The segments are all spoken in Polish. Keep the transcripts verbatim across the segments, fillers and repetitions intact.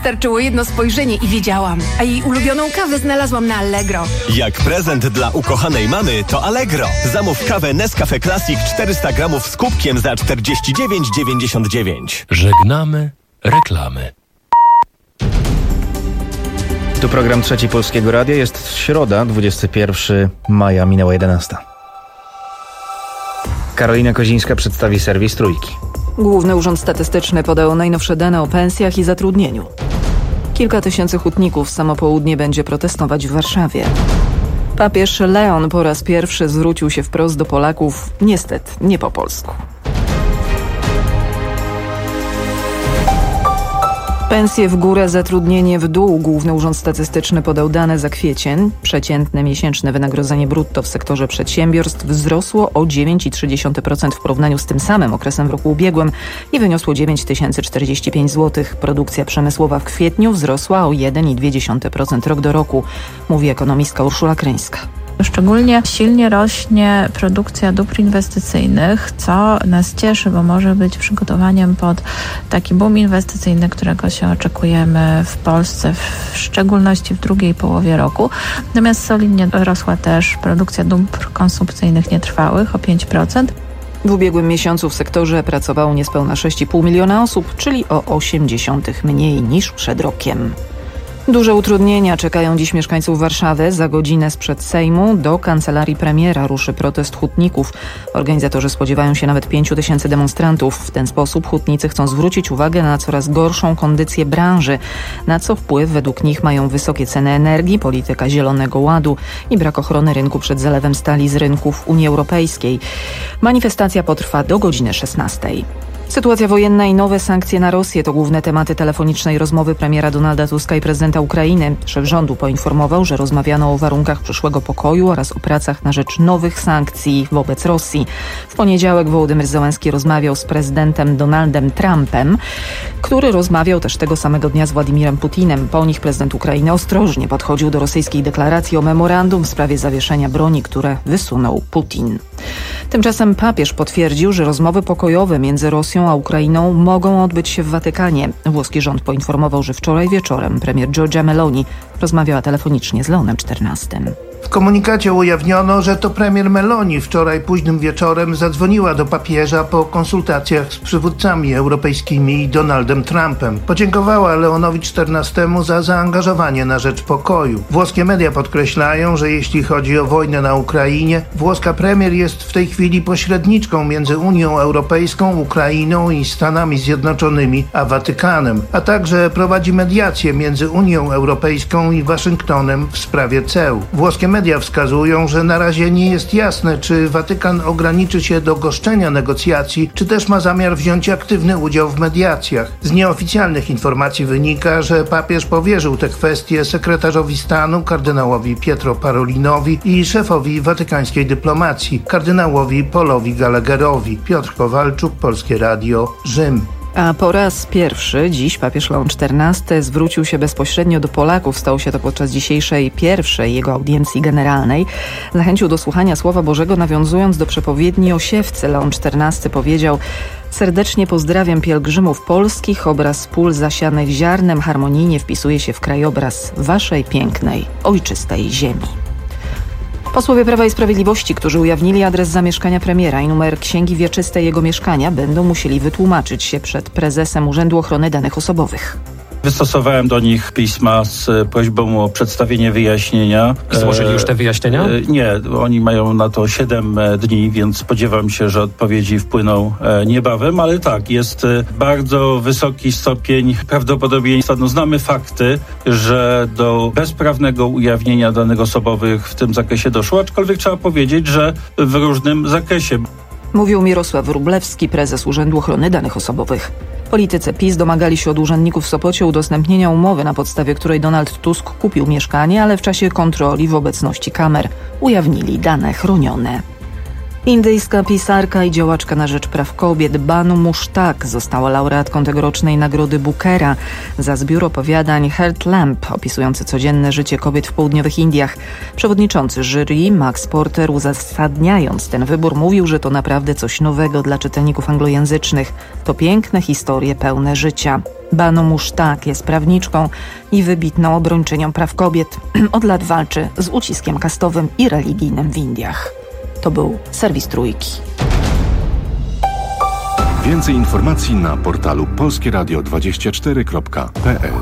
Wystarczyło jedno spojrzenie i wiedziałam. A jej ulubioną kawę znalazłam na Allegro. Jak prezent dla ukochanej mamy to Allegro. Zamów kawę Nescafe Classic czterysta gramów z kubkiem za czterdzieści dziewięć dziewięćdziesiąt dziewięć. Żegnamy reklamy. Tu program Trzeci Polskiego Radia. Jest środa, dwudziestego pierwszego maja, minęła jedenasta. Karolina Kozińska przedstawi serwis Trójki. Główny Urząd Statystyczny podał najnowsze dane o pensjach i zatrudnieniu. Kilka tysięcy hutników w samo południe będzie protestować w Warszawie. Papież Leon po raz pierwszy zwrócił się wprost do Polaków, niestety nie po polsku. Pensje w górę, zatrudnienie w dół. Główny Urząd Statystyczny podał dane za kwiecień. Przeciętne miesięczne wynagrodzenie brutto w sektorze przedsiębiorstw wzrosło o dziewięć przecinek trzy procent w porównaniu z tym samym okresem w roku ubiegłym i wyniosło dziewięć tysięcy czterdzieści pięć złotych. Produkcja przemysłowa w kwietniu wzrosła o jeden przecinek dwa procent rok do roku, mówi ekonomistka Urszula Kryńska. Szczególnie silnie rośnie produkcja dóbr inwestycyjnych, co nas cieszy, bo może być przygotowaniem pod taki boom inwestycyjny, którego się oczekujemy w Polsce, w szczególności w drugiej połowie roku. Natomiast solidnie rosła też produkcja dóbr konsumpcyjnych nietrwałych o pięć procent. W ubiegłym miesiącu w sektorze pracowało niespełna sześć i pół miliona osób, czyli o osiem dziesiątych mniej niż przed rokiem. Duże utrudnienia czekają dziś mieszkańców Warszawy. Za godzinę sprzed Sejmu do kancelarii premiera ruszy protest hutników. Organizatorzy spodziewają się nawet pięciu tysięcy demonstrantów. W ten sposób hutnicy chcą zwrócić uwagę na coraz gorszą kondycję branży, na co wpływ według nich mają wysokie ceny energii, polityka Zielonego Ładu i brak ochrony rynku przed zalewem stali z rynków Unii Europejskiej. Manifestacja potrwa do godziny szesnastej. Sytuacja wojenna i nowe sankcje na Rosję to główne tematy telefonicznej rozmowy premiera Donalda Tuska i prezydenta Ukrainy. Szef rządu poinformował, że rozmawiano o warunkach przyszłego pokoju oraz o pracach na rzecz nowych sankcji wobec Rosji. W poniedziałek Wołodymyr Zełenski rozmawiał z prezydentem Donaldem Trumpem, który rozmawiał też tego samego dnia z Władimirem Putinem. Po nich prezydent Ukrainy ostrożnie podchodził do rosyjskiej deklaracji o memorandum w sprawie zawieszenia broni, które wysunął Putin. Tymczasem papież potwierdził, że rozmowy pokojowe między Rosją a Ukrainą mogą odbyć się w Watykanie. Włoski rząd poinformował, że wczoraj wieczorem premier Giorgia Meloni rozmawiała telefonicznie z Leonem czternastym. W komunikacie ujawniono, że to premier Meloni wczoraj późnym wieczorem zadzwoniła do papieża po konsultacjach z przywódcami europejskimi i Donaldem Trumpem. Podziękowała Leonowi czternastemu za zaangażowanie na rzecz pokoju. Włoskie media podkreślają, że jeśli chodzi o wojnę na Ukrainie, włoska premier jest w tej chwili pośredniczką między Unią Europejską, Ukrainą i Stanami Zjednoczonymi a Watykanem, a także prowadzi mediację między Unią Europejską i Waszyngtonem w sprawie ceł. Włoskie media wskazują, że na razie nie jest jasne, czy Watykan ograniczy się do goszczenia negocjacji, czy też ma zamiar wziąć aktywny udział w mediacjach. Z nieoficjalnych informacji wynika, że papież powierzył te kwestie sekretarzowi stanu, kardynałowi Pietro Parolinowi i szefowi watykańskiej dyplomacji, kardynałowi Paulowi Gallagherowi. Piotr Kowalczuk, Polskie Radio, Rzym. A po raz pierwszy dziś papież Leon czternasty zwrócił się bezpośrednio do Polaków. Stało się to podczas dzisiejszej pierwszej jego audiencji generalnej. Zachęcił do słuchania Słowa Bożego, nawiązując do przepowiedni o siewcy. Leon czternasty powiedział: serdecznie pozdrawiam pielgrzymów polskich. Obraz pól zasianych ziarnem harmonijnie wpisuje się w krajobraz waszej pięknej, ojczystej ziemi. Posłowie Prawa i Sprawiedliwości, którzy ujawnili adres zamieszkania premiera i numer księgi wieczystej jego mieszkania, będą musieli wytłumaczyć się przed prezesem Urzędu Ochrony Danych Osobowych. Wystosowałem do nich pisma z prośbą o przedstawienie wyjaśnienia. Złożyli już te wyjaśnienia? Nie, oni mają na to siedem dni, więc spodziewam się, że odpowiedzi wpłyną niebawem, ale tak, jest bardzo wysoki stopień prawdopodobieństwa. No, znamy fakty, że do bezprawnego ujawnienia danych osobowych w tym zakresie doszło, aczkolwiek trzeba powiedzieć, że w różnym zakresie. Mówił Mirosław Wróblewski, prezes Urzędu Ochrony Danych Osobowych. Politycy PiS domagali się od urzędników w Sopocie udostępnienia umowy, na podstawie której Donald Tusk kupił mieszkanie, ale w czasie kontroli w obecności kamer ujawnili dane chronione. Indyjska pisarka i działaczka na rzecz praw kobiet Banu Mushtak została laureatką tegorocznej Nagrody Bookera za zbiór opowiadań Heart Lamp opisujący codzienne życie kobiet w południowych Indiach. Przewodniczący jury Max Porter, uzasadniając ten wybór, mówił, że to naprawdę coś nowego dla czytelników anglojęzycznych. To piękne historie pełne życia. Bano Musztak jest prawniczką i wybitną obrończynią praw kobiet. Od lat walczy z uciskiem kastowym i religijnym w Indiach. To był serwis Trójki. Więcej informacji na portalu polskie radio dwadzieścia cztery kropka p l.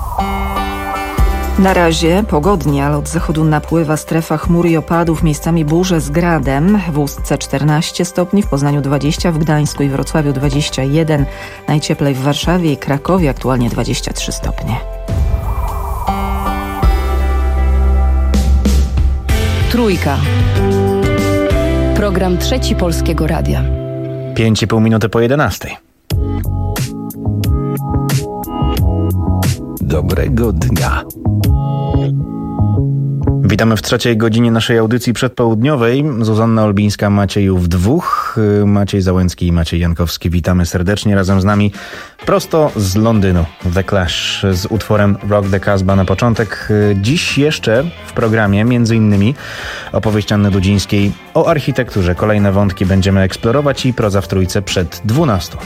Na razie pogodnie, ale od zachodu napływa strefa chmur i opadów, miejscami burze z gradem. W Ustce czternaście stopni, w Poznaniu dwadzieścia, w Gdańsku i Wrocławiu dwadzieścia jeden, najcieplej w Warszawie i Krakowie, aktualnie dwadzieścia trzy stopnie. Trójka. Program Trzeci Polskiego Radia. Pięć i pół minuty po jedenastej. Dobrego dnia. Witamy w trzeciej godzinie naszej audycji przedpołudniowej. Zuzanna Olbińska, Maciej Jów dwóch, Maciej Załęcki i Maciej Jankowski. Witamy serdecznie razem z nami prosto z Londynu. The Clash z utworem Rock the Casbah na początek. Dziś jeszcze w programie między innymi opowieść Anny Dudzińskiej o architekturze. Kolejne wątki będziemy eksplorować i proza w trójce przed dwunastą.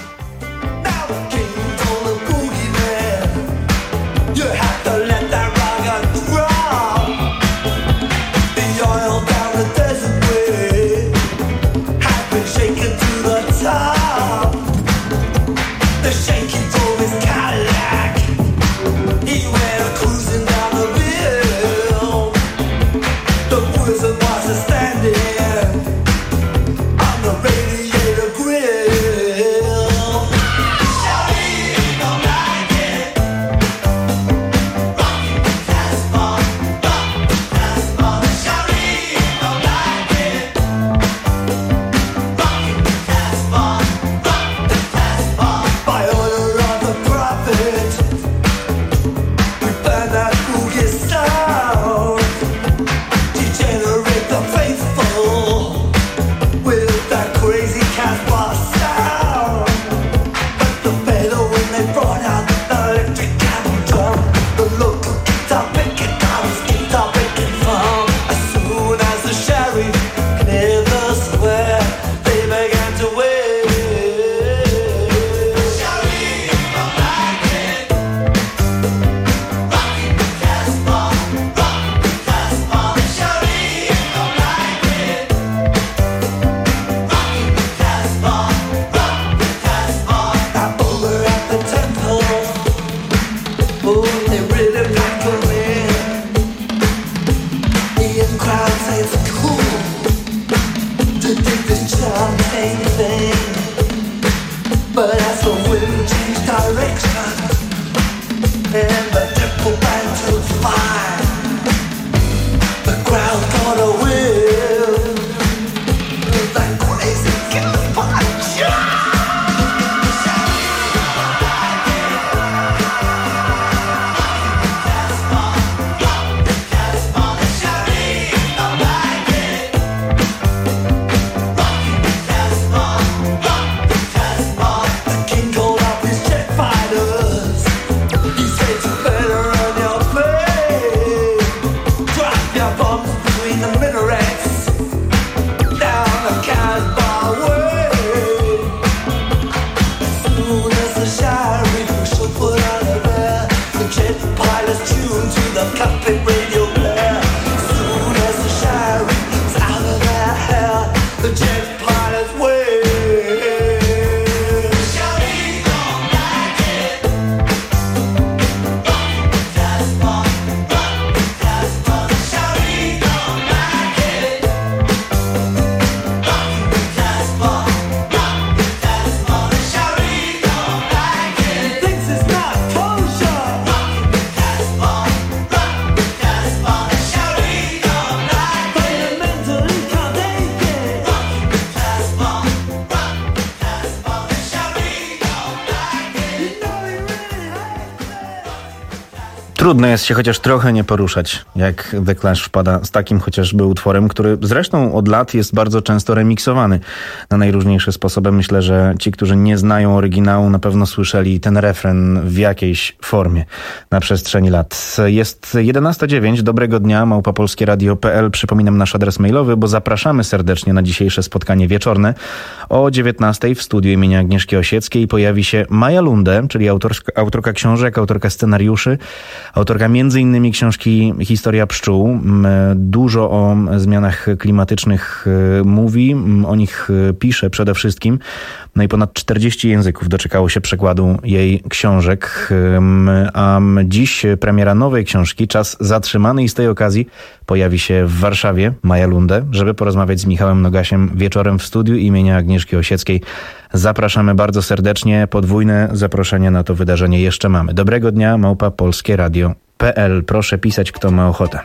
Trudno jest się chociaż trochę nie poruszać, jak The Clash wpada z takim chociażby utworem, który zresztą od lat jest bardzo często remiksowany na najróżniejsze sposoby. Myślę, że ci, którzy nie znają oryginału, na pewno słyszeli ten refren w jakiejś formie na przestrzeni lat. Jest jedenasta dziewięć, dobrego dnia, małpa polskie radio kropka p l. Przypominam nasz adres mailowy, bo zapraszamy serdecznie na dzisiejsze spotkanie wieczorne. O dziewiętnastej w studiu imienia Agnieszki Osieckiej pojawi się Maja Lunde, czyli autorska, autorka książek, autorka scenariuszy, autorka między innymi książki Historia pszczół. Dużo o zmianach klimatycznych mówi, o nich pisze przede wszystkim. No i ponad czterdzieści języków doczekało się przekładu jej książek. A dziś premiera nowej książki, Czas zatrzymany, i z tej okazji pojawi się w Warszawie Maja Lunde, żeby porozmawiać z Michałem Nogasiem wieczorem w studiu imienia Agnieszki Osieckiej. Zapraszamy bardzo serdecznie. Podwójne zaproszenie na to wydarzenie jeszcze mamy. Dobrego dnia, małpa polskie radio kropka p l. Proszę pisać, kto ma ochotę.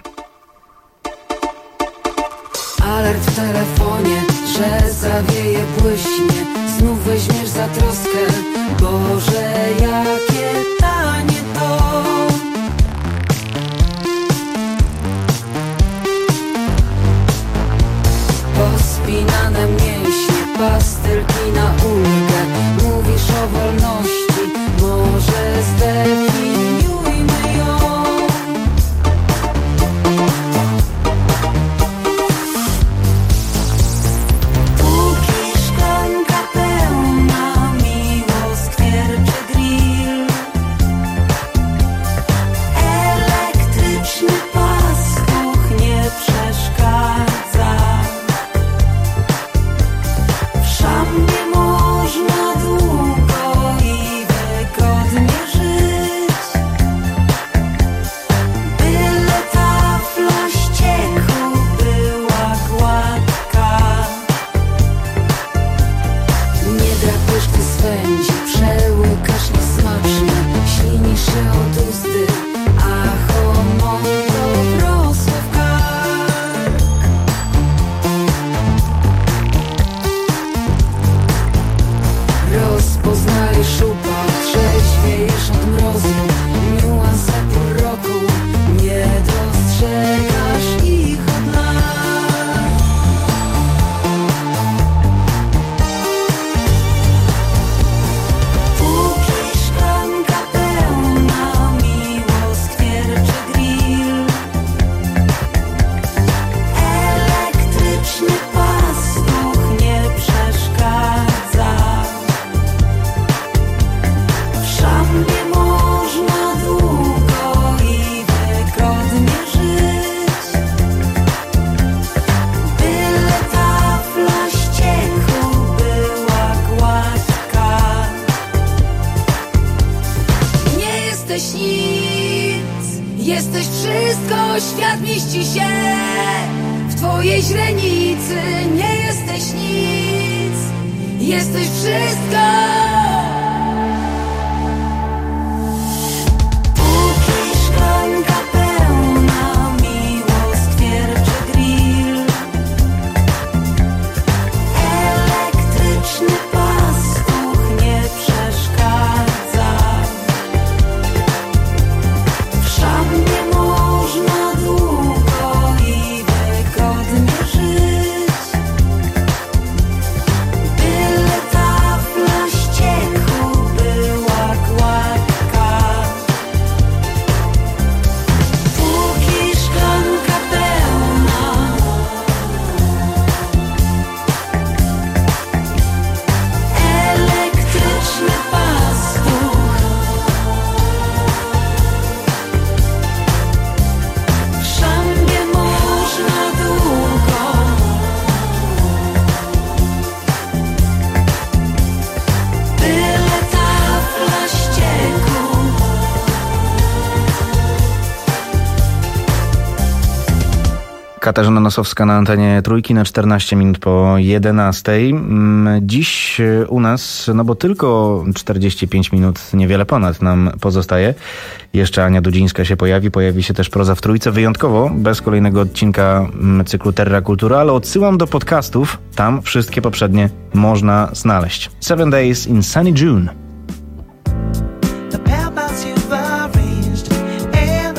Alert w telefonie, że zawieje, błyśnie. Znów weźmiesz za troskę. Boże, jakie tanie to. Pospinane mięśnie, pastylki na ulgę. Mówisz o wolności, może zdefiniujmy ją. Póki szklanka pełna, miło skwierczy grill. Elektryczny pastuch nie przeszkadza. W szambie można długo i wygodnie żyć. Byle tafla ścieku była gładka. Nie drapujesz, gdy swędzi, przełykasz niesmacznie. Ślinisz się od uzdy, a homondo wrosło w kark. Rozpoznajesz upał, trzeźwiejesz od mrozu. Niuanse pół roku, nie dostrzegasz ich od lat. Póki szklanka pełna, miło skwierczy grill. Elektryczny pastuch nie przeszkadza. W szambie można długo i wygodnie żyć. Byle tafla ścieku była gładka. Nie jesteś nic, jesteś wszystko, świat mieści się w twojej źrenicy. Nie jesteś nic, jesteś wszystko. Póki szklanka pełna, miło skwierczy grill. Elektryczny pastuch nie przeszkadza. W szambie można długo i wygodnie żyć. Byle tafla ścieku była gładka. Póki szklanka pełna. Elektryczny pastuch. W szambie można długo. Byle tafla ścieku. Katarzyna Nosowska na antenie Trójki na czternaście minut po jedenastej. Mm, Dziś e, u nas, no bo tylko czterdzieści pięć minut, niewiele ponad nam pozostaje. Jeszcze Ania Dudzińska się pojawi, pojawi się też Proza w Trójce, wyjątkowo, bez kolejnego odcinka mm, cyklu Terra Kultura, ale odsyłam do podcastów, tam wszystkie poprzednie można znaleźć. Seven Days in Sunny June. The path you've arranged and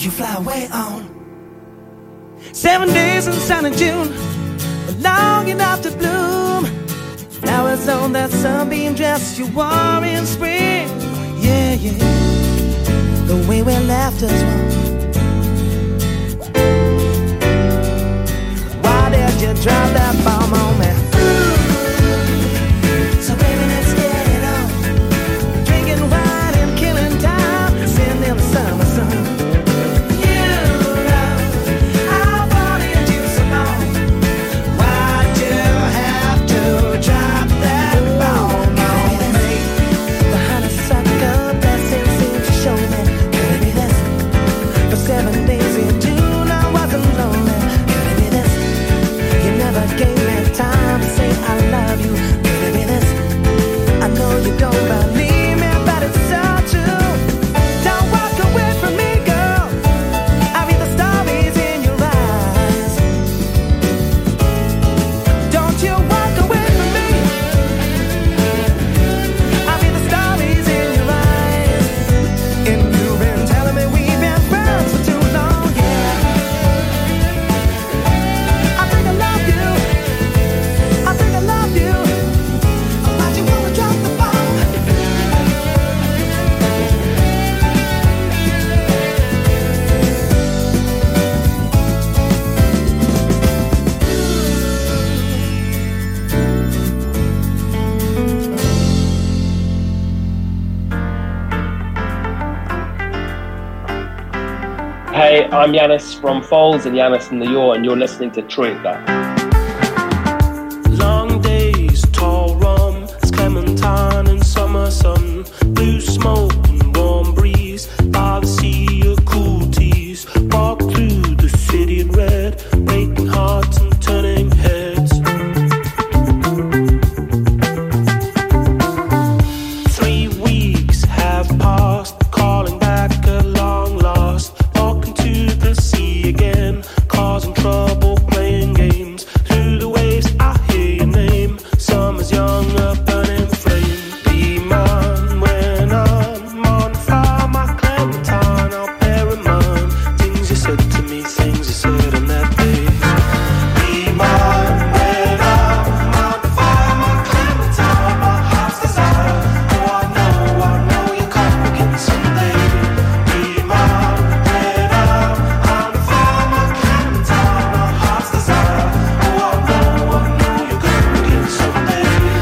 you fly away on. Seven days in sunny June, long enough to bloom. Flowers on that sunbeam dress you wore in spring. Yeah, yeah, the way we left us wrong. Why did you drop that bomb on me? So baby, let's get it on. Drinking wine and killing time, sitting in the summer sun. You know I wanted you so long. Why'd you have to drop that bomb on me? The honeysuckle blessing seemed to show me. Could it be this? For seven days in June I wasn't lonely. Could it be this? You never gave me time to say I love you. Could it be this? I know you don't believe me, but it's so true. Don't walk away from me, girl. I read the stories in your eyes. Don't you walk away from me. I read the stories in your eyes. And you've been telling me we've been friends for too long, yeah. I think I love you. I think I love you. Why'd you wanna drop the bomb? Hey, I'm Yanis from Foles and Yanis and the Yaw, and you're listening to Troika. Long days, tall rum, it's clementine and summer sun, blue smoke and warm breeze, by the sea of cool teas, walk through the city in red, breaking hearts and turning heads. Three weeks have passed, calling back a long lost, walking to the sea again, causing trouble, playing games. Through the waves I hear your name, summer's young, a burning flame. Be mine when I'm on fire, my clementine, I'll bear in mind things you said to me, things you said on that day. Be mine when I'm on fire, my clementine, my heart's desire. Oh, I know, I know you'll come again someday. Be mine when I'm on fire, my clementine, my heart's desire. Oh, I know, I know you'll come again someday.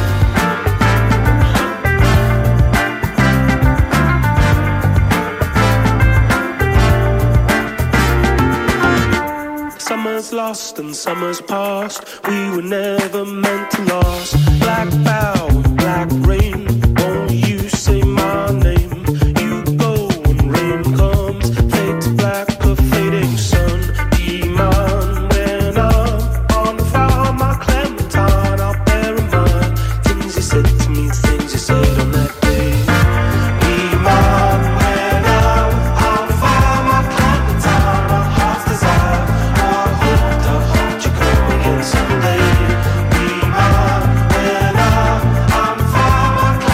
Summer's lost and summer's past. We were never meant to last. Black bow and black rain. Won't you say my name? You go when rain comes. Fade to black, a fading sun. Be mine when I'm on fire, my clementine. I'll bear in mind things you said to me, things you said on that day. Be mine when I'm on fire, my clementine, my heart's desire. Oh, I hope, I hope you come again someday. Be mine when I'm on fire, my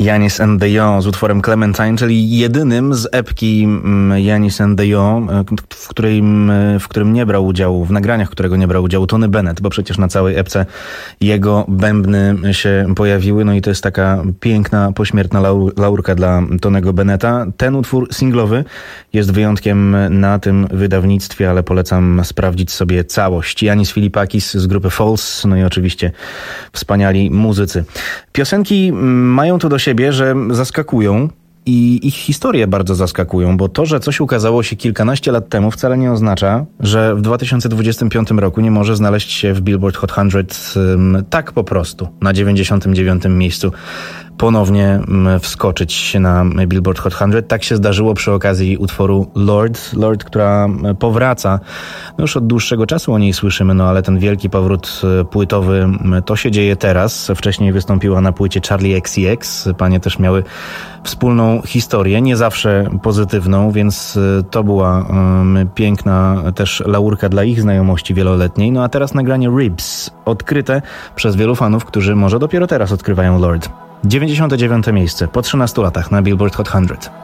Janis and the Yo z utworem Clementine, czyli jedynym z epki Janis and the Yo, w którym, w którym nie brał udziału, w nagraniach którego nie brał udziału Tony Bennett, bo przecież na całej epce jego bębny się pojawiły, no i to jest taka piękna, pośmiertna laur, laurka dla Tonego Bennetta. Ten utwór singlowy jest wyjątkiem na tym wydawnictwie, ale polecam sprawdzić sobie całość. Janis Filipakis z grupy Falls, no i oczywiście wspaniali muzycy. Piosenki mają to do siebie, że zaskakują i ich historie bardzo zaskakują, bo to, że coś ukazało się kilkanaście lat temu, wcale nie oznacza, że w dwa tysiące dwudziestym piątym roku nie może znaleźć się w Billboard Hot sto um, tak po prostu, na dziewięćdziesiątym dziewiątym miejscu. Ponownie wskoczyć na Billboard Hot sto. Tak się zdarzyło przy okazji utworu Lord. Lord, która powraca. No już od dłuższego czasu o niej słyszymy, no ale ten wielki powrót płytowy to się dzieje teraz. Wcześniej wystąpiła na płycie Charlie X C X. Panie też miały wspólną historię, nie zawsze pozytywną, więc to była um, piękna też laurka dla ich znajomości wieloletniej. No a teraz nagranie Ribs, odkryte przez wielu fanów, którzy może dopiero teraz odkrywają Lord. dziewięćdziesiąte dziewiąte miejsce po trzynastu latach na Billboard Hot sto.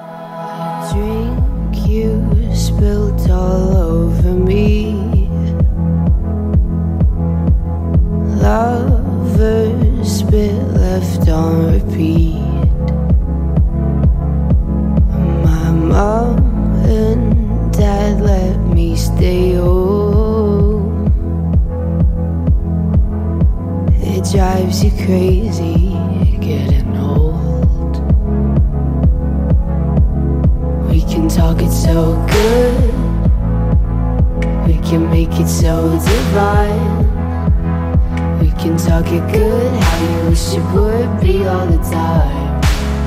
Drink you spilled all over me. Lovers spit left on repeat. My mom and dad let me stay home. It drives you crazy getting old. We can talk it so good, we can make it so divine. We can talk it good, how you wish it would be all the time.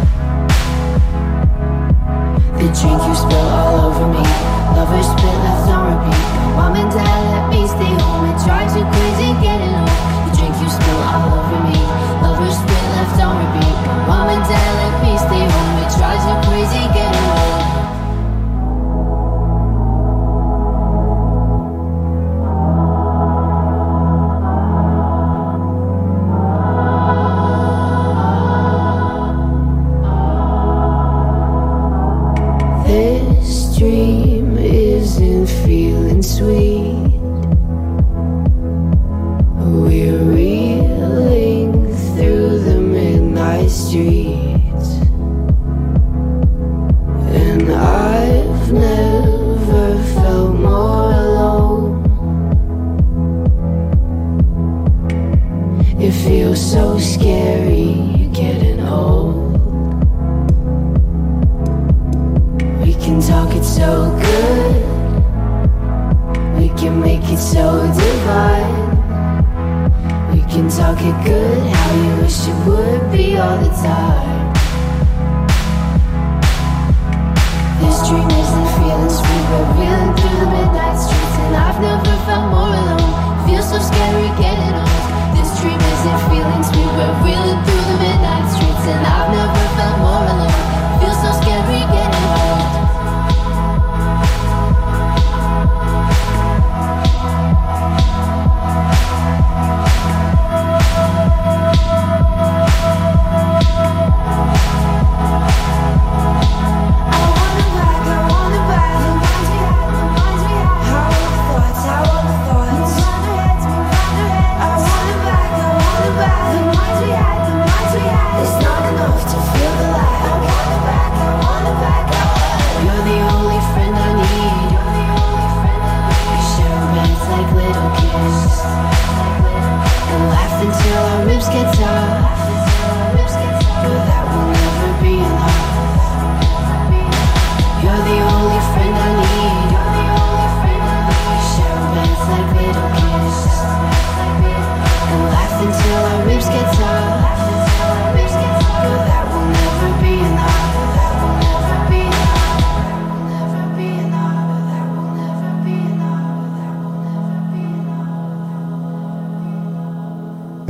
The drink you spill all over me, lovers spit left on repeat. Mom and dad let me stay home, it drives you crazy getting old. The drink you spill all over me, lovers spit left on repeat. Mom and dad let me stay home, it drives you crazy getting old. This dream isn't feeling sweet. We're reeling through the midnight streets, and I've never felt more alone. It feels so scary getting old. We can talk it so good, we can make it so divine. We can talk it good, how you wish it would be all the time. This dream isn't feeling sweet, we're reeling through the midnight streets, and I've never felt more alone. Feels so scary getting old. This dream isn't feeling sweet, we're reeling through the midnight streets, and I've never felt more alone. Feels so scary getting old. I wanna back, I wanna back, and once we had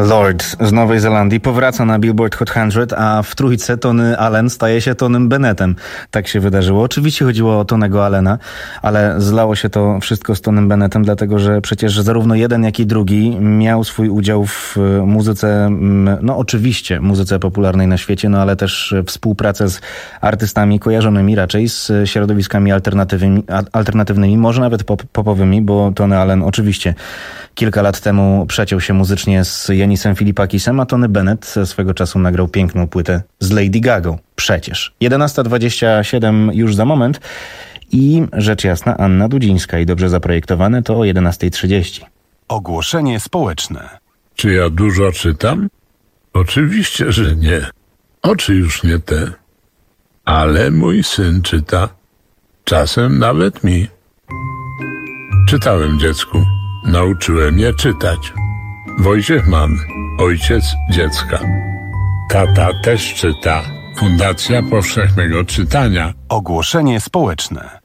Lord z Nowej Zelandii powraca na Billboard Hot sto, a w trójce Tony Allen staje się Tonym Bennettem. Tak się wydarzyło. Oczywiście chodziło o Tonego Allena, ale zlało się to wszystko z Tonym Bennettem, dlatego że przecież zarówno jeden, jak i drugi miał swój udział w muzyce, no oczywiście muzyce popularnej na świecie, no ale też współpracę z artystami kojarzonymi raczej z środowiskami alternatywnymi, alternatywnymi może nawet pop, popowymi, bo Tony Allen oczywiście kilka lat temu przeciął się muzycznie z Janisem Filipakisem, a Tony Bennett swego czasu nagrał piękną płytę z Lady Gagą. Przecież. jedenasta dwadzieścia siedem już za moment i rzecz jasna Anna Dudzińska i dobrze zaprojektowane to o jedenasta trzydzieści. Ogłoszenie społeczne. Czy ja dużo czytam? Oczywiście, że nie. Oczy już nie te. Ale mój syn czyta. Czasem nawet mi. Czytałem dziecku. Nauczyłem je czytać. Wojciech Mann, ojciec dziecka. Tata też czyta. Fundacja Powszechnego Czytania. Ogłoszenie społeczne.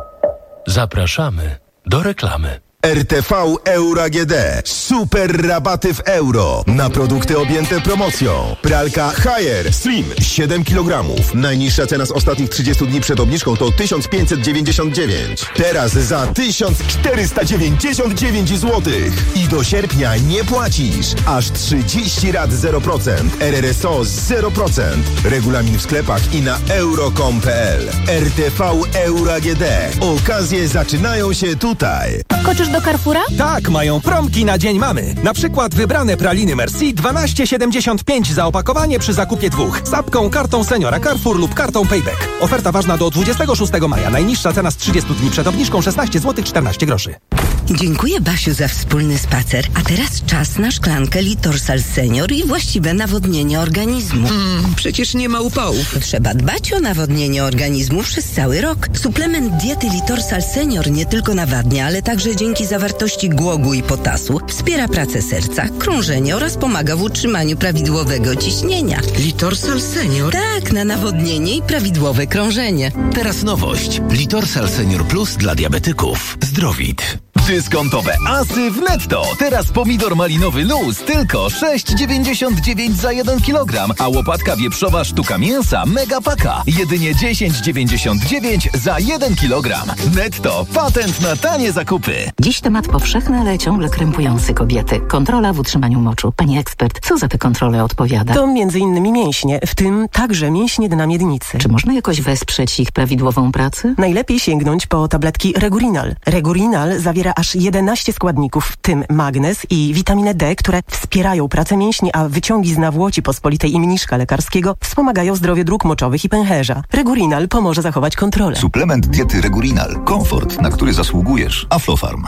Zapraszamy do reklamy. R T V Euro A G D. Super rabaty w euro na produkty objęte promocją. Pralka Haier Slim siedem kilogramów. Najniższa cena z ostatnich trzydziestu dni przed obniżką to tysiąc pięćset dziewięćdziesiąt dziewięć. Teraz za tysiąc czterysta dziewięćdziesiąt dziewięć złotych. I do sierpnia nie płacisz. Aż trzydzieści rat zero procent. R R S O zero procent. Regulamin w sklepach i na euro kropka com kropka p l. R T V Euro A G D. Okazje zaczynają się tutaj. Koczysz do Carrefoura? Tak, mają promki na Dzień Mamy. Na przykład wybrane praliny Merci dwanaście siedemdziesiąt pięć za opakowanie przy zakupie dwóch. Z apką, kartą Seniora Carrefour lub kartą Payback. Oferta ważna do dwudziestego szóstego maja. Najniższa cena z trzydziestu dni przed obniżką szesnaście złotych czternaście groszy. Dziękuję, Basiu, za wspólny spacer. A teraz czas na szklankę Litorsal Senior i właściwe nawodnienie organizmu. Mm, przecież nie ma upałów. Trzeba dbać o nawodnienie organizmu przez cały rok. Suplement diety Litorsal Senior nie tylko nawadnia, ale także dzięki zawartości głogu i potasu wspiera pracę serca, krążenie oraz pomaga w utrzymaniu prawidłowego ciśnienia. Litorsal Senior? Tak, na nawodnienie i prawidłowe krążenie. Teraz nowość. Litorsal Senior Plus dla diabetyków. Zdrowit. Dyskontowe asy w Netto. Teraz pomidor malinowy luz tylko sześć dziewięćdziesiąt dziewięć za jeden kilogram, a łopatka wieprzowa sztuka mięsa mega paka jedynie dziesięć dziewięćdziesiąt dziewięć za jeden kilogram. Netto. Patent na tanie zakupy. Dziś temat powszechny, ale ciągle krępujący kobiety. Kontrola w utrzymaniu moczu. Pani ekspert, co za tę kontrolę odpowiada? To między innymi mięśnie, w tym także mięśnie dna miednicy. Czy można jakoś wesprzeć ich prawidłową pracę? Najlepiej sięgnąć po tabletki Regurinal. Regurinal zawiera aż jedenaście składników, w tym magnez i witaminę D, które wspierają pracę mięśni, a wyciągi z nawłoci pospolitej i mniszka lekarskiego wspomagają zdrowie dróg moczowych i pęcherza. Regurinal pomoże zachować kontrolę. Suplement diety Regurinal. Komfort, na który zasługujesz. Aflofarm.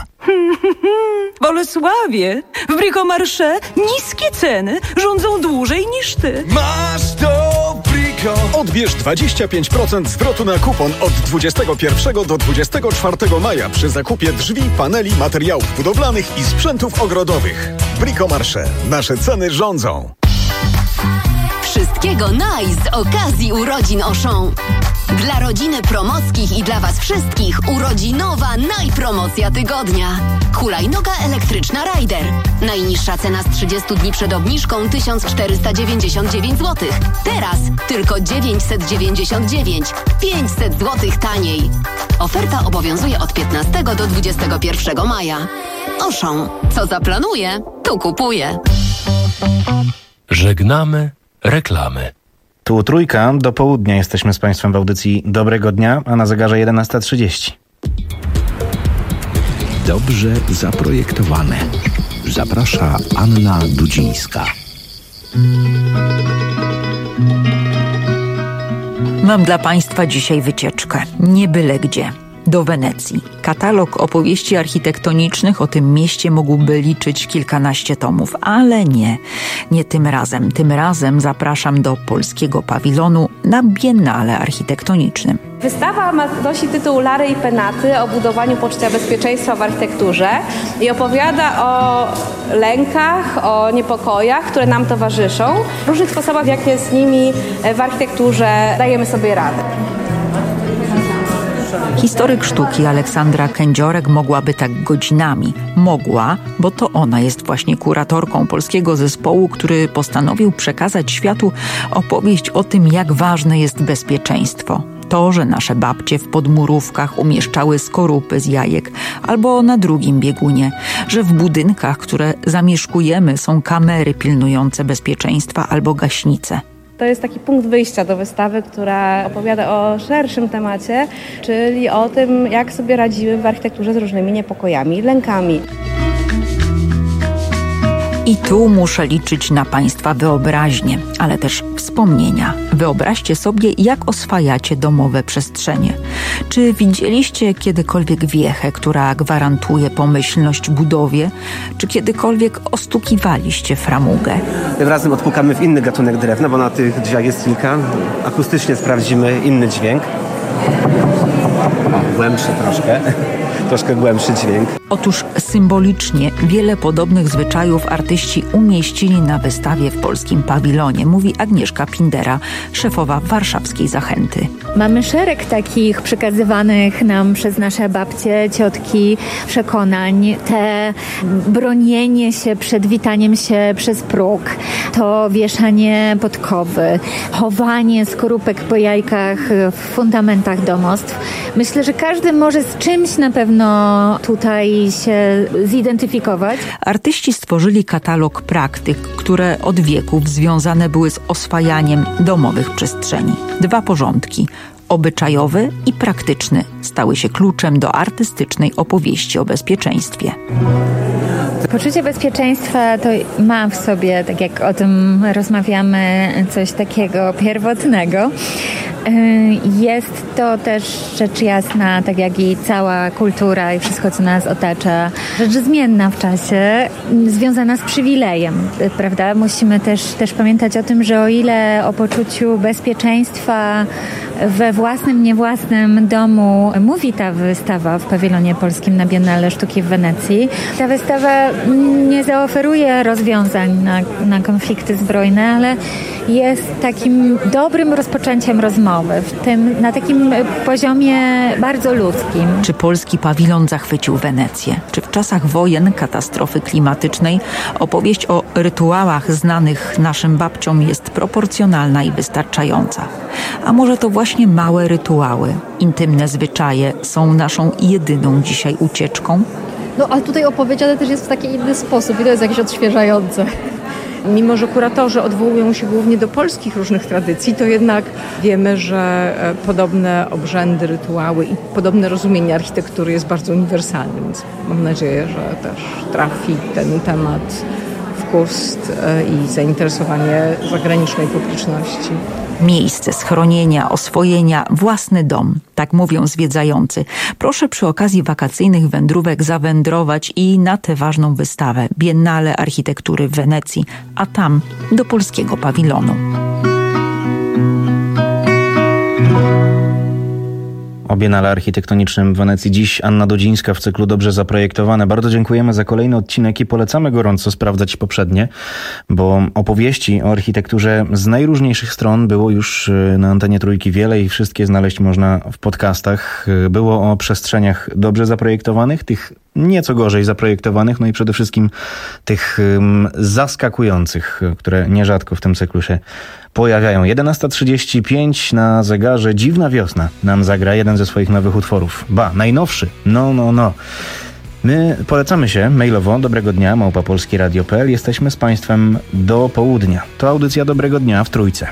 W Bolesławie, w Bricomarché niskie ceny rządzą dłużej niż ty. Masz to Brico! Odbierz dwadzieścia pięć procent zwrotu na kupon od dwudziestego pierwszego do dwudziestego czwartego maja przy zakupie drzwi, paneli, materiałów budowlanych i sprzętów ogrodowych. Bricomarché. Nasze ceny rządzą. Wszystkiego nice z okazji urodzin Auchan. Dla rodziny Promockich i dla Was wszystkich urodzinowa najpromocja tygodnia. Hulajnoga elektryczna Rider. Najniższa cena z trzydziestu dni przed obniżką tysiąc czterysta dziewięćdziesiąt dziewięć złotych. Teraz tylko dziewięćset dziewięćdziesiąt dziewięć. pięćset złotych taniej. Oferta obowiązuje od piętnastego do dwudziestego pierwszego maja. Auchan. Co zaplanuje, to kupuje. Żegnamy reklamy. Tu Trójka, do południa jesteśmy z Państwem w audycji Dobrego Dnia, a na zegarze jedenasta trzydzieści. Dobrze zaprojektowane. Zaprasza Anna Dudzińska. Mam dla Państwa dzisiaj wycieczkę. Nie byle gdzie. Do Wenecji. Katalog opowieści architektonicznych o tym mieście mógłby liczyć kilkanaście tomów, ale nie. Nie tym razem. Tym razem zapraszam do polskiego pawilonu na Biennale Architektonicznym. Wystawa ma, nosi tytuł Lary i Penaty o budowaniu poczucia bezpieczeństwa w architekturze i opowiada o lękach, o niepokojach, które nam towarzyszą, różnych sposobach, w jakie z nimi w architekturze dajemy sobie radę. Historyk sztuki Aleksandra Kędziorek mogłaby tak godzinami. Mogła, bo to ona jest właśnie kuratorką polskiego zespołu, który postanowił przekazać światu opowieść o tym, jak ważne jest bezpieczeństwo. To, że nasze babcie w podmurówkach umieszczały skorupy z jajek albo na drugim biegunie, że w budynkach, które zamieszkujemy, są kamery pilnujące bezpieczeństwa albo gaśnice. To jest taki punkt wyjścia do wystawy, która opowiada o szerszym temacie, czyli o tym, jak sobie radzimy w architekturze z różnymi niepokojami i lękami. I tu muszę liczyć na Państwa wyobraźnię, ale też wspomnienia. Wyobraźcie sobie, jak oswajacie domowe przestrzenie. Czy widzieliście kiedykolwiek wiechę, która gwarantuje pomyślność budowie? Czy kiedykolwiek ostukiwaliście framugę? Razem odpukamy w inny gatunek drewna, bo na tych drzwiach jest kilka. Akustycznie sprawdzimy inny dźwięk. O, głębszy troszkę. Troszkę głębszy dźwięk. Otóż symbolicznie wiele podobnych zwyczajów artyści umieścili na wystawie w polskim pawilonie, mówi Agnieszka Pindera, szefowa warszawskiej Zachęty. Mamy szereg takich przekazywanych nam przez nasze babcie, ciotki przekonań. Te bronienie się przed witaniem się przez próg, to wieszanie podkowy, chowanie skorupek po jajkach w fundamentach domostw. Myślę, że każdy może z czymś na pewno tutaj się zidentyfikować. Artyści stworzyli katalog praktyk, które od wieków związane były z oswajaniem domowych przestrzeni. Dwa porządki, obyczajowy i praktyczny, stały się kluczem do artystycznej opowieści o bezpieczeństwie. Poczucie bezpieczeństwa to ma w sobie, tak jak o tym rozmawiamy, coś takiego pierwotnego. Jest to też rzecz jasna, tak jak i cała kultura i wszystko, co nas otacza, rzecz zmienna w czasie, związana z przywilejem, prawda? Musimy też, też pamiętać o tym, że o ile o poczuciu bezpieczeństwa we własnym, niewłasnym domu mówi ta wystawa w pawilonie polskim na Biennale Sztuki w Wenecji, ta wystawa nie zaoferuje rozwiązań na, na konflikty zbrojne, ale jest takim dobrym rozpoczęciem rozmowy, w tym, na takim poziomie bardzo ludzkim. Czy polski pawilon zachwycił Wenecję? Czy w czasach wojen, katastrofy klimatycznej opowieść o rytuałach znanych naszym babciom jest proporcjonalna i wystarczająca? A może to właśnie małe rytuały, intymne zwyczaje są naszą jedyną dzisiaj ucieczką? No, ale tutaj opowiedziane też jest w taki inny sposób i to jest jakieś odświeżające. Mimo że kuratorzy odwołują się głównie do polskich różnych tradycji, to jednak wiemy, że podobne obrzędy, rytuały i podobne rozumienie architektury jest bardzo uniwersalne, więc mam nadzieję, że też trafi ten temat w gust i zainteresowanie zagranicznej publiczności. Miejsce schronienia, oswojenia, własny dom, tak mówią zwiedzający. Proszę przy okazji wakacyjnych wędrówek zawędrować i na tę ważną wystawę Biennale Architektury w Wenecji, a tam do polskiego pawilonu. O Biennale Architektonicznym w Wenecji dziś Anna Dudzińska w cyklu Dobrze Zaprojektowane. Bardzo dziękujemy za kolejny odcinek i polecamy gorąco sprawdzać poprzednie, bo opowieści o architekturze z najróżniejszych stron było już na antenie Trójki wiele i wszystkie znaleźć można w podcastach. Było o przestrzeniach dobrze zaprojektowanych, tych nieco gorzej zaprojektowanych, no i przede wszystkim tych um, zaskakujących, które nierzadko w tym cyklu się pojawiają. jedenasta trzydzieści pięć na zegarze. Dziwna wiosna nam zagra jeden ze swoich nowych utworów. Ba, najnowszy. No, no, no. My polecamy się mailowo. Dobrego dnia, małpa polskie radio kropka p l. Jesteśmy z Państwem do południa. To audycja Dobrego Dnia w Trójce.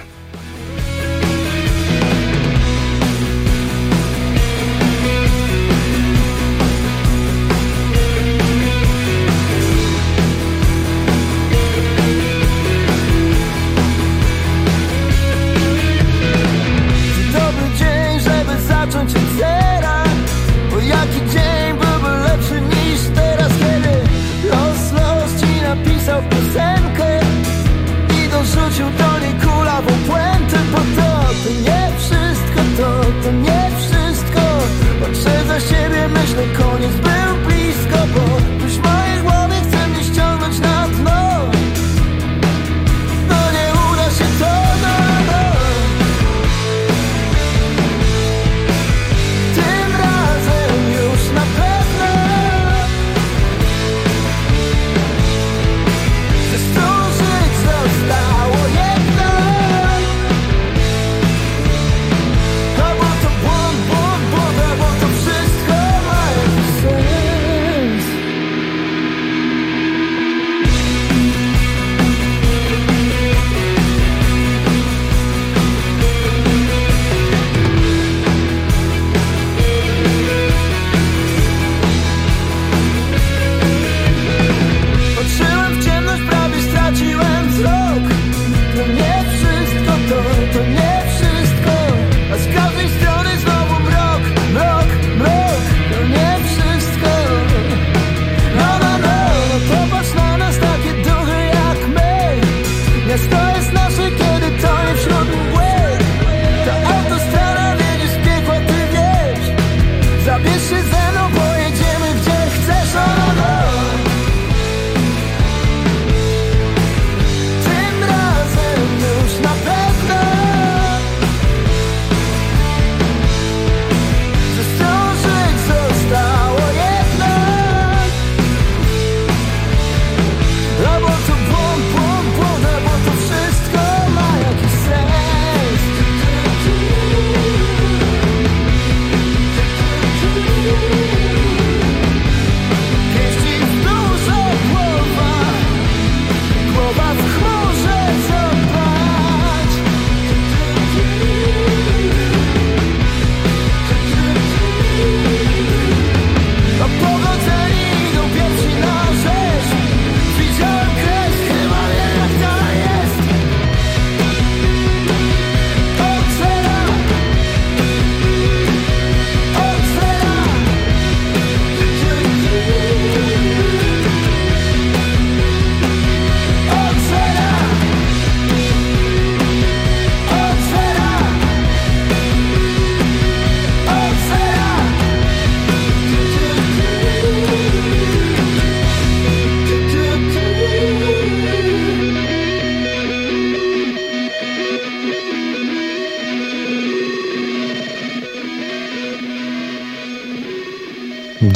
Tym razem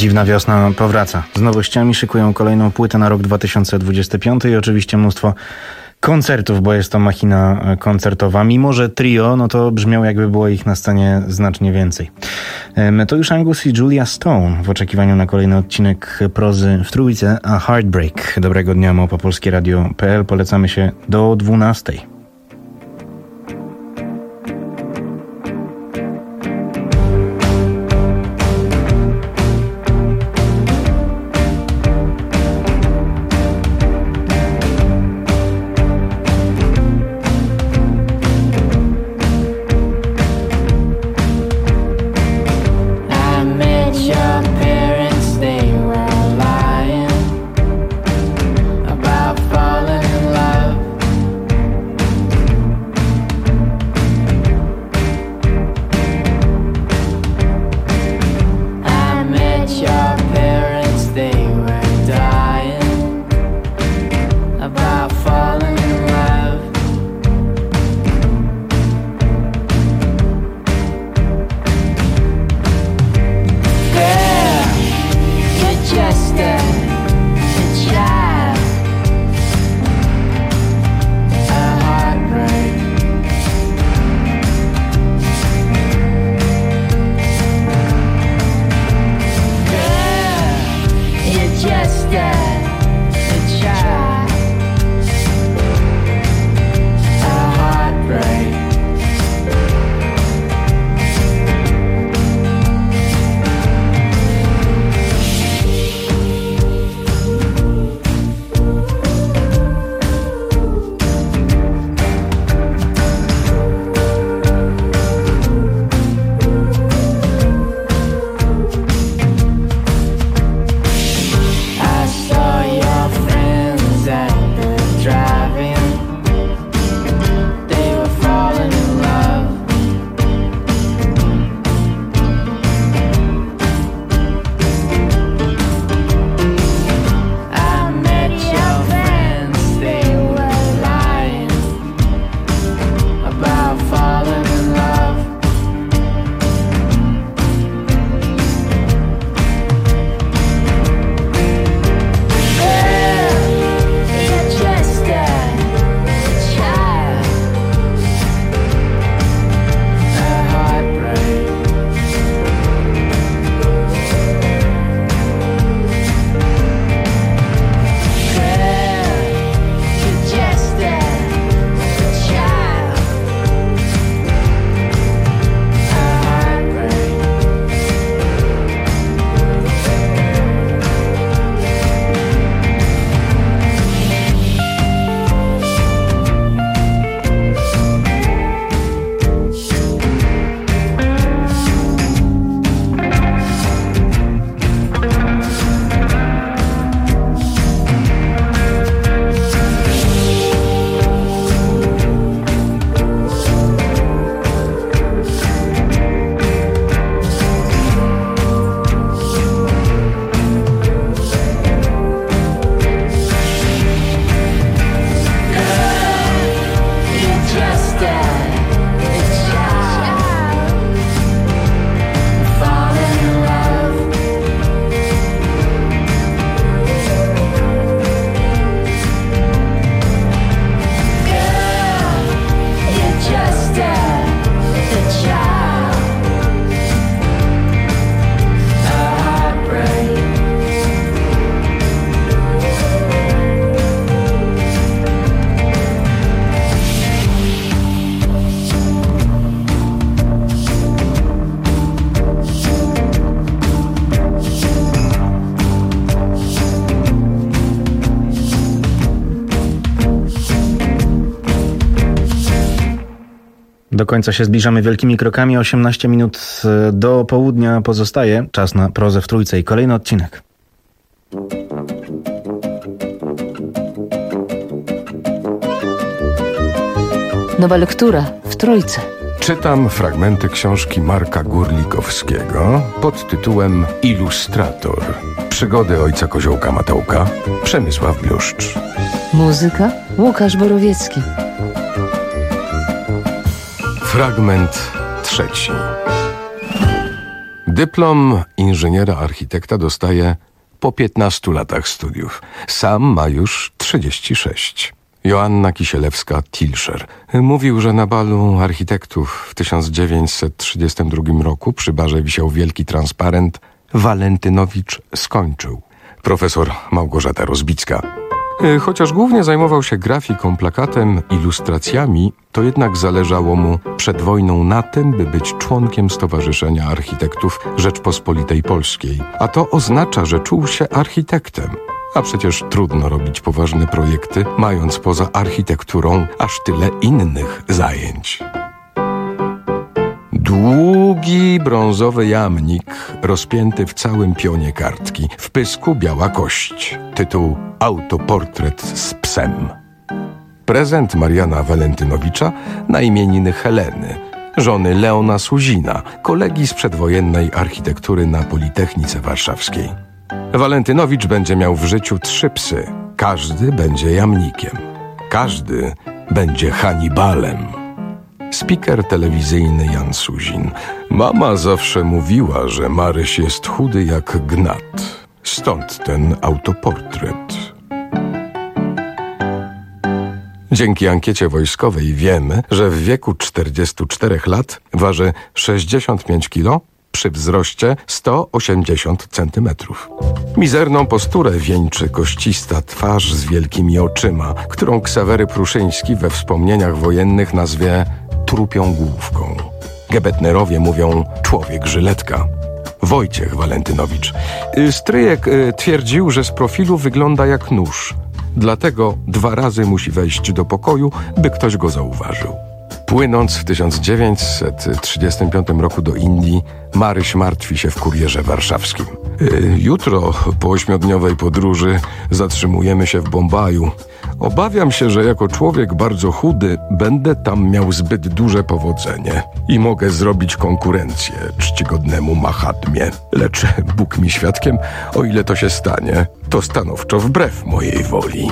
Dziwna wiosna powraca. Z nowościami szykują kolejną płytę na rok dwa tysiące dwudziesty piąty i oczywiście mnóstwo koncertów, bo jest to machina koncertowa. Mimo że trio, no to brzmiał, jakby było ich na scenie znacznie więcej. Meteusz Angus i Julia Stone w oczekiwaniu na kolejny odcinek Prozy w Trójce, a Heartbreak. Dobrego dnia, małpa polskie radio kropka p l. Polecamy się do dwunastej. Do końca się zbliżamy wielkimi krokami. osiemnaście minut do południa pozostaje. Czas na Prozę w Trójce i kolejny odcinek. Nowa lektura w Trójce. Czytam fragmenty książki Marka Górlikowskiego pod tytułem Ilustrator. Przygody ojca Koziołka Matołka. Przemysław Bluszcz. Muzyka Łukasz Borowiecki. Fragment trzeci. Dyplom inżyniera architekta dostaje po piętnastu latach studiów. Sam ma już trzydzieści sześć. Joanna Kisielewska-Tilscher mówił, że na balu architektów w tysiąc dziewięćset trzydziestym drugim roku przy barze wisiał wielki transparent „Walentynowicz skończył”. Profesor Małgorzata Rozbicka. Chociaż głównie zajmował się grafiką, plakatem, ilustracjami, to jednak zależało mu przed wojną na tym, by być członkiem Stowarzyszenia Architektów Rzeczpospolitej Polskiej. A to oznacza, że czuł się architektem. A przecież trudno robić poważne projekty, mając poza architekturą aż tyle innych zajęć. Długi brązowy jamnik rozpięty w całym pionie kartki. W pysku biała kość. Tytuł Autoportret z psem. Prezent Mariana Walentynowicza na imieniny Heleny, żony Leona Suzina, kolegi z przedwojennej architektury na Politechnice Warszawskiej. Walentynowicz będzie miał w życiu trzy psy. Każdy będzie jamnikiem. Każdy będzie Hannibalem. Spiker telewizyjny Jan Suzin. Mama zawsze mówiła, że Maryś jest chudy jak gnat. Stąd ten autoportret. Dzięki ankiecie wojskowej wiemy, że w wieku czterdziestu czterech lat waży sześćdziesiąt pięć kilo przy wzroście sto osiemdziesiąt centymetrów. Mizerną posturę wieńczy koścista twarz z wielkimi oczyma, którą Ksawery Pruszyński we wspomnieniach wojennych nazwie trupią główką. Gebetnerowie mówią człowiek żyletka. Wojciech Walentynowicz. Stryjek twierdził, że z profilu wygląda jak nóż. Dlatego dwa razy musi wejść do pokoju, by ktoś go zauważył. Płynąc w tysiąc dziewięćset trzydziestym piątym roku do Indii, Maryś martwi się w kurierze warszawskim. Jutro po ośmiodniowej podróży zatrzymujemy się w Bombaju. Obawiam się, że jako człowiek bardzo chudy będę tam miał zbyt duże powodzenie i mogę zrobić konkurencję czcigodnemu Mahatmie. Lecz Bóg mi świadkiem, o ile to się stanie, to stanowczo wbrew mojej woli.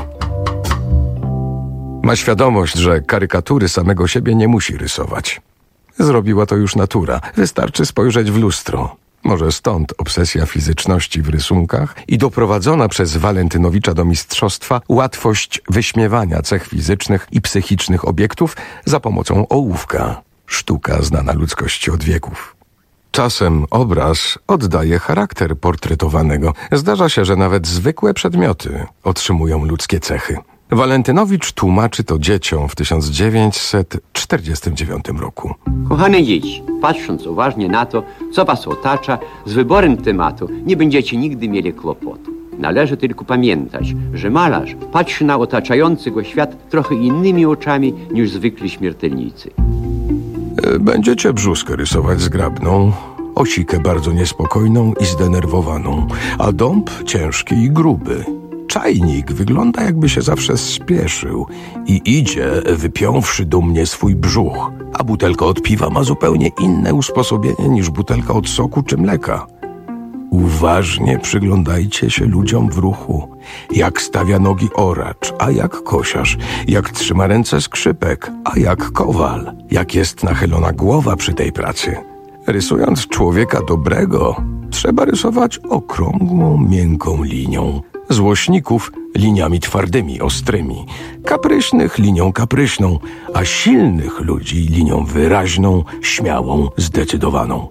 Ma świadomość, że karykatury samego siebie nie musi rysować. Zrobiła to już natura. Wystarczy spojrzeć w lustro. Może stąd obsesja fizyczności w rysunkach i doprowadzona przez Walentynowicza do mistrzostwa łatwość wyśmiewania cech fizycznych i psychicznych obiektów za pomocą ołówka. Sztuka znana ludzkości od wieków. Czasem obraz oddaje charakter portretowanego. Zdarza się, że nawet zwykłe przedmioty otrzymują ludzkie cechy. Walentynowicz tłumaczy to dzieciom w tysiąc dziewięćset czterdziestym dziewiątym roku. Kochane dzieci, patrząc uważnie na to, co was otacza, z wyborem tematu nie będziecie nigdy mieli kłopotu. Należy tylko pamiętać, że malarz patrzy na otaczający go świat trochę innymi oczami niż zwykli śmiertelnicy. Będziecie brzuskę rysować zgrabną, osikę bardzo niespokojną i zdenerwowaną, a dąb ciężki i gruby. Czajnik wygląda, jakby się zawsze spieszył i idzie, wypiąwszy dumnie swój brzuch, a butelka od piwa ma zupełnie inne usposobienie niż butelka od soku czy mleka. Uważnie przyglądajcie się ludziom w ruchu, jak stawia nogi oracz, a jak kosiarz, jak trzyma ręce skrzypek, a jak kowal, jak jest nachylona głowa przy tej pracy. Rysując człowieka dobrego, trzeba rysować okrągłą, miękką linią. Złośników liniami twardymi, ostrymi, kapryśnych linią kapryśną, a silnych ludzi linią wyraźną, śmiałą, zdecydowaną.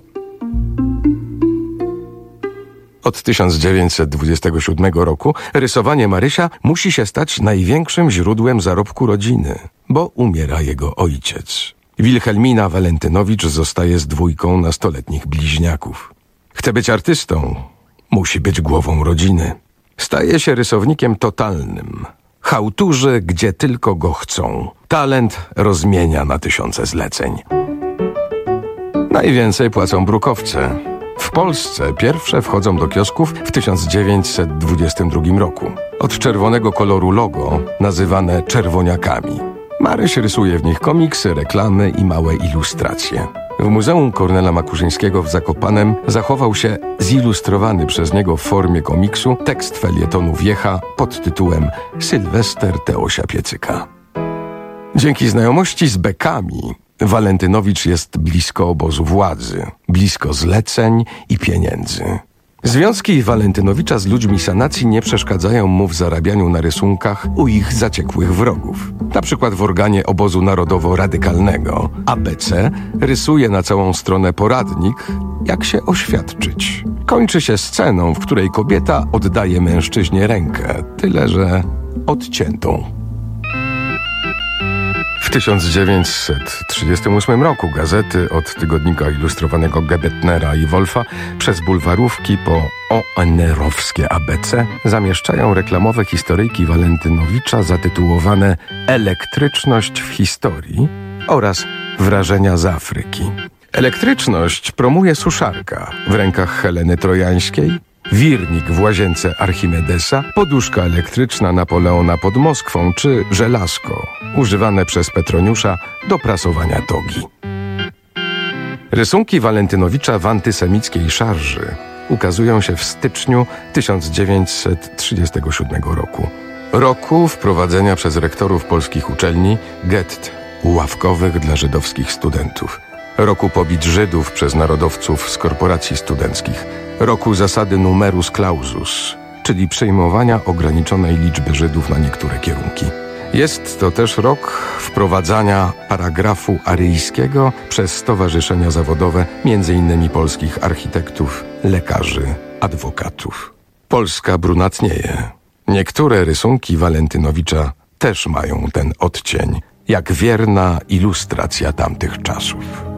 Od tysiąc dziewięćset dwudziestego siódmego roku rysowanie Marysia musi się stać największym źródłem zarobku rodziny, bo umiera jego ojciec. Wilhelmina Walentynowicz zostaje z dwójką nastoletnich bliźniaków. Chce być artystą, musi być głową rodziny. Staje się rysownikiem totalnym. Chałturzy, gdzie tylko go chcą. Talent rozmienia na tysiące zleceń. Najwięcej płacą brukowce. W Polsce pierwsze wchodzą do kiosków w tysiąc dziewięćset dwudziestym drugim roku. Od czerwonego koloru logo nazywane czerwoniakami. Maryś rysuje w nich komiksy, reklamy i małe ilustracje. W Muzeum Kornela Makuszyńskiego w Zakopanem zachował się zilustrowany przez niego w formie komiksu tekst felietonu Wiecha pod tytułem Sylwester Teosia Piecyka. Dzięki znajomości z bekami Walentynowicz jest blisko obozu władzy, blisko zleceń i pieniędzy. Związki Walentynowicza z ludźmi sanacji nie przeszkadzają mu w zarabianiu na rysunkach u ich zaciekłych wrogów. Na przykład w organie obozu narodowo-radykalnego A B C rysuje na całą stronę poradnik, jak się oświadczyć. Kończy się sceną, w której kobieta oddaje mężczyźnie rękę, tyle że odciętą. W tysiąc dziewięćset trzydziestym ósmym roku gazety od tygodnika ilustrowanego Gebetnera i Wolfa przez bulwarówki po O N R-owskie A B C zamieszczają reklamowe historyjki Walentynowicza zatytułowane Elektryczność w historii oraz Wrażenia z Afryki. Elektryczność promuje suszarka w rękach Heleny Trojańskiej, wirnik w łazience Archimedesa, poduszka elektryczna Napoleona pod Moskwą czy żelazko, używane przez Petroniusza do prasowania togi. Rysunki Walentynowicza w antysemickiej szarży ukazują się w styczniu tysiąc dziewięćset trzydziestego siódmego roku. Roku wprowadzenia przez rektorów polskich uczelni gett ławkowych dla żydowskich studentów. Roku pobić Żydów przez narodowców z korporacji studenckich. Roku zasady numerus clausus, czyli przyjmowania ograniczonej liczby Żydów na niektóre kierunki. Jest to też rok wprowadzania paragrafu aryjskiego przez stowarzyszenia zawodowe, między innymi polskich architektów, lekarzy, adwokatów. Polska brunatnieje. Niektóre rysunki Walentynowicza też mają ten odcień, jak wierna ilustracja tamtych czasów.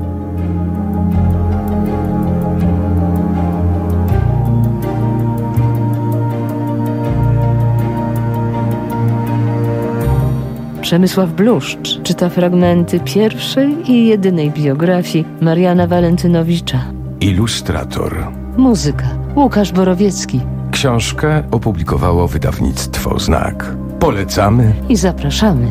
Przemysław Bluszcz czyta fragmenty pierwszej i jedynej biografii Mariana Walentynowicza. Ilustrator. Muzyka Łukasz Borowiecki. Książkę opublikowało wydawnictwo Znak. Polecamy i zapraszamy.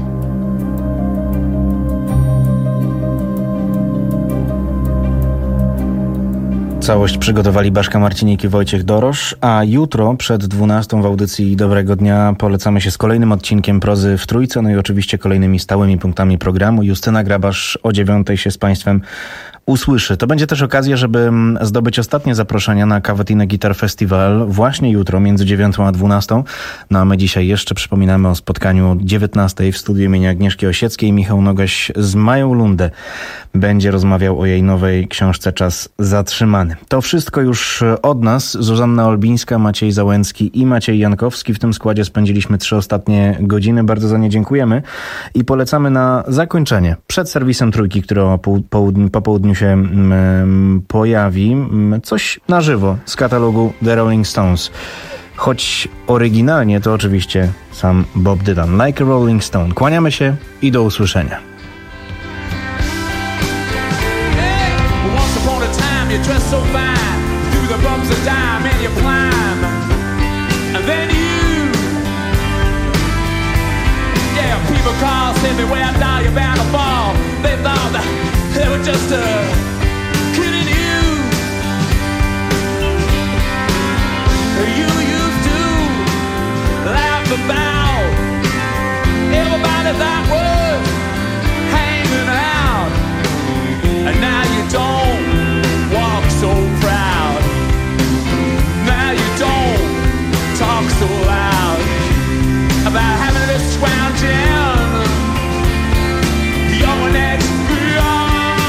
Całość przygotowali Baszka Marcinik i Wojciech Dorosz, a jutro przed dwunastą w audycji Dobrego Dnia polecamy się z kolejnym odcinkiem Prozy w Trójce, no i oczywiście kolejnymi stałymi punktami programu. Justyna Grabasz o dziewiątej się z Państwem usłyszy. To będzie też okazja, żeby zdobyć ostatnie zaproszenia na Cavatina Guitar Festival właśnie jutro między dziewiątą a dwunastą. No a my dzisiaj jeszcze przypominamy o spotkaniu dziewiętnastej w studiu imienia Agnieszki Osieckiej. Michał Nogaś z Mają Lundę będzie rozmawiał o jej nowej książce Czas zatrzymany. To wszystko już od nas. Zuzanna Olbińska, Maciej Załęcki i Maciej Jankowski. W tym składzie spędziliśmy trzy ostatnie godziny. Bardzo za nie dziękujemy i polecamy na zakończenie przed serwisem Trójki, który o południu, po południu się mm, pojawi, coś na żywo z katalogu The Rolling Stones. Choć oryginalnie to oczywiście sam Bob Dylan. Like a Rolling Stone. Kłaniamy się i do usłyszenia. You dress so fine, through the bumps of time and you climb, and then you, yeah, people call, say me where now you're bound to fall. They thought that they were just uh, kidding you. You used to laugh about everybody that was hanging out, and now you don't walk so proud. Now you don't talk so loud about having to scrounge in your next beyond.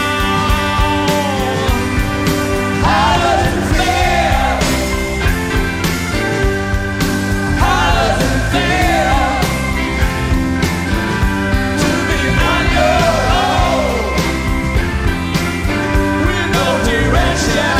How does it feel? How does it feel to be on your own with no direction?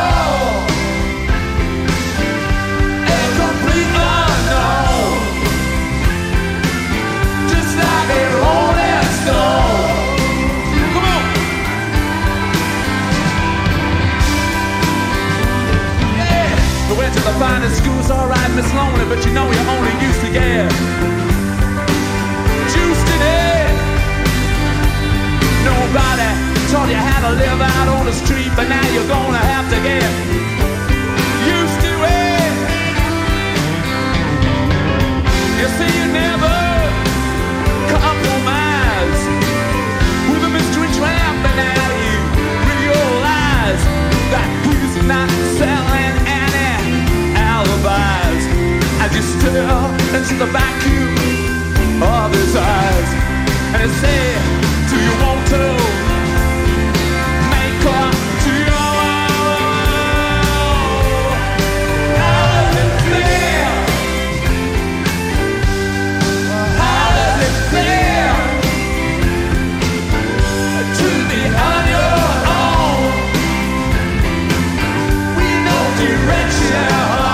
The finest school's alright, Miss Lonely, but you know you're only used to get juiced in it. Nobody taught you how to live out on the street, but now you're gonna have to get used to it. You see, you never compromise with a mystery stare into the vacuum of his eyes, and he said, do you want to make up to your own? How does it feel? How does it feel to be on your own with no direction?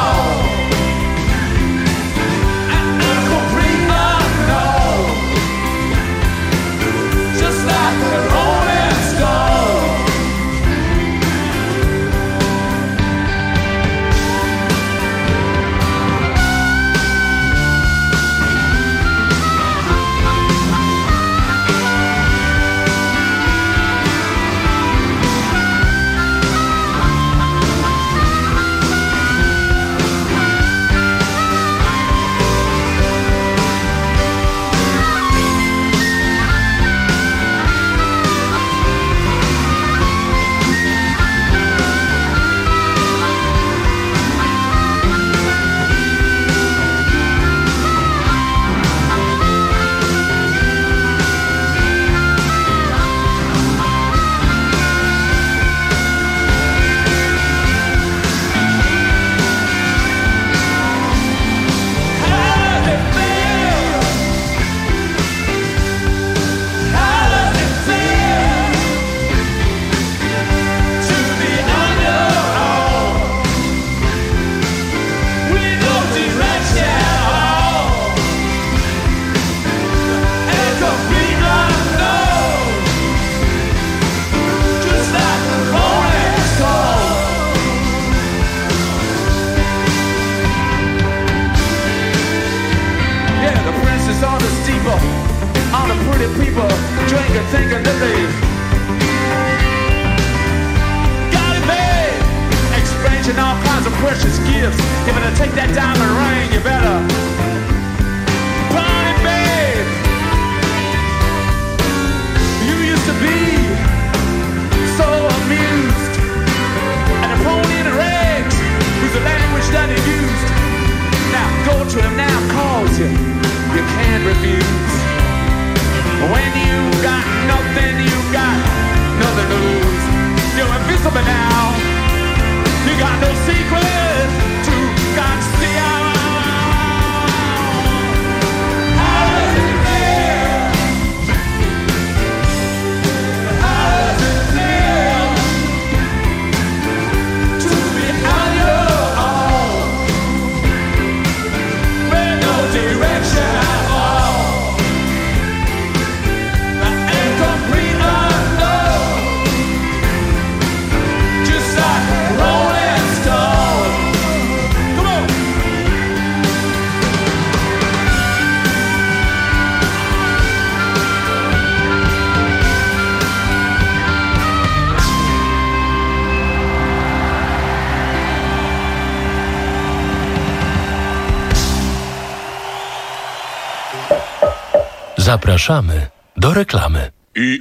Zapraszamy do reklamy. I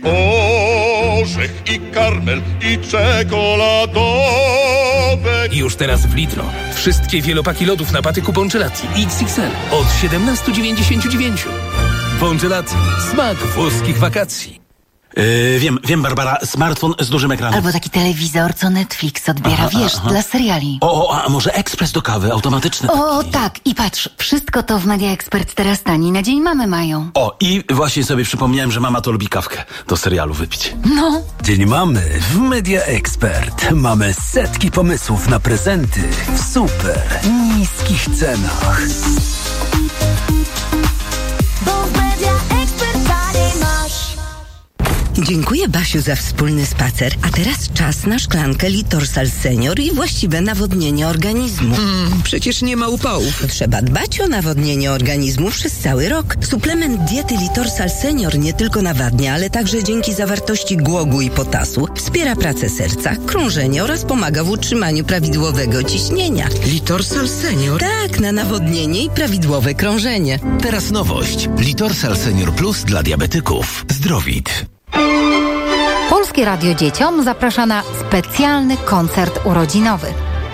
orzech, i karmel, i czekoladowe. Już teraz w Lidlo. Wszystkie wielopaki lodów na patyku Bongelati X X L od siedemnaście dziewięćdziesiąt dziewięć. Bongelati. Smak włoskich wakacji. Yy, wiem, wiem, Barbara, smartfon z dużym ekranem. Albo taki telewizor, co Netflix odbiera, aha, wiesz, aha. dla seriali. O, o, a może ekspres do kawy, automatyczny? O, taki. tak, i patrz, wszystko to w Media Expert teraz tani, na dzień mamy mają. O, i właśnie sobie przypomniałem, że mama to lubi kawkę do serialu wypić. No. Dzień mamy w Media Expert. Mamy setki pomysłów na prezenty w super niskich cenach. Dziękuję, Basiu, za wspólny spacer. A teraz czas na szklankę Litorsal Senior i właściwe nawodnienie organizmu. Mm, przecież nie ma upałów. Trzeba dbać o nawodnienie organizmu przez cały rok. Suplement diety Litorsal Senior nie tylko nawadnia, ale także dzięki zawartości głogu i potasu wspiera pracę serca, krążenie oraz pomaga w utrzymaniu prawidłowego ciśnienia. Litorsal Senior? Tak, na nawodnienie i prawidłowe krążenie. Teraz nowość. Litorsal Senior Plus dla diabetyków. Zdrowit. Polskie Radio Dzieciom zaprasza na specjalny koncert urodzinowy.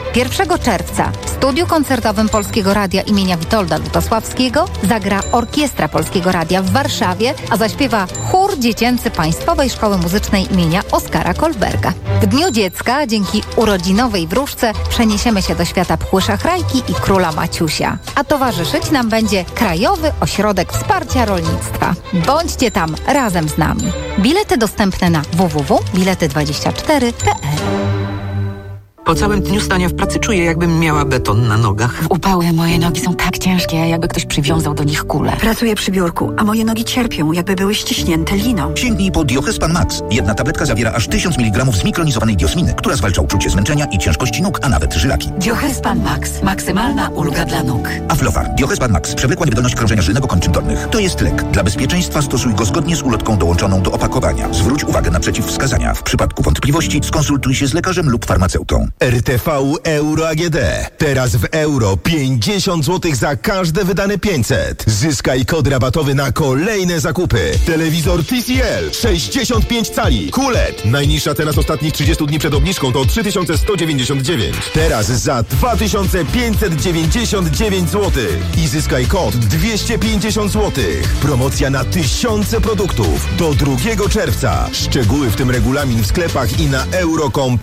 pierwszego czerwca w studiu koncertowym Polskiego Radia imienia Witolda Lutosławskiego zagra Orkiestra Polskiego Radia w Warszawie, a zaśpiewa chór dziecięcy Państwowej Szkoły Muzycznej imienia Oskara Kolberga. W Dniu Dziecka dzięki urodzinowej wróżce przeniesiemy się do świata Pchły Szachrajki i Króla Maciusia. A towarzyszyć nam będzie Krajowy Ośrodek Wsparcia Rolnictwa. Bądźcie tam razem z nami. Bilety dostępne na w w w kropka bilety dwadzieścia cztery kropka p l. Po całym dniu stania w pracy czuję, jakbym miała beton na nogach. W upały moje nogi są tak ciężkie, jakby ktoś przywiązał do nich kulę. Pracuję przy biurku, a moje nogi cierpią, jakby były ściśnięte liną. Sięgnij po Diochespan Max. Jedna tabletka zawiera aż tysiąc miligramów zmikronizowanej diosminy, która zwalcza uczucie zmęczenia i ciężkości nóg, a nawet żylaki. Diochespan Max. Maksymalna ulga dla nóg. Aflofar. Diochespan Max. Przewlekła niewydolność krążenia żylnego kończyn dolnych. To jest lek. Dla bezpieczeństwa stosuj go zgodnie z ulotką dołączoną do opakowania. Zwróć uwagę na przeciwwskazania. W przypadku wątpliwości skonsultuj się z lekarzem lub farmaceutą. R T V Euro A G D. Teraz w euro pięćdziesiąt złotych za każde wydane pięćset. Zyskaj kod rabatowy na kolejne zakupy. Telewizor T C L sześćdziesiąt pięć cali. Q L E D. Najniższa teraz ostatnich trzydziestu dni przed obniżką to trzy tysiące sto dziewięćdziesiąt dziewięć. Teraz za dwa tysiące pięćset dziewięćdziesiąt dziewięć złotych. I zyskaj kod dwieście pięćdziesiąt złotych. Promocja na tysiące produktów. Do drugiego czerwca. Szczegóły w tym regulamin w sklepach i na euro kropka com.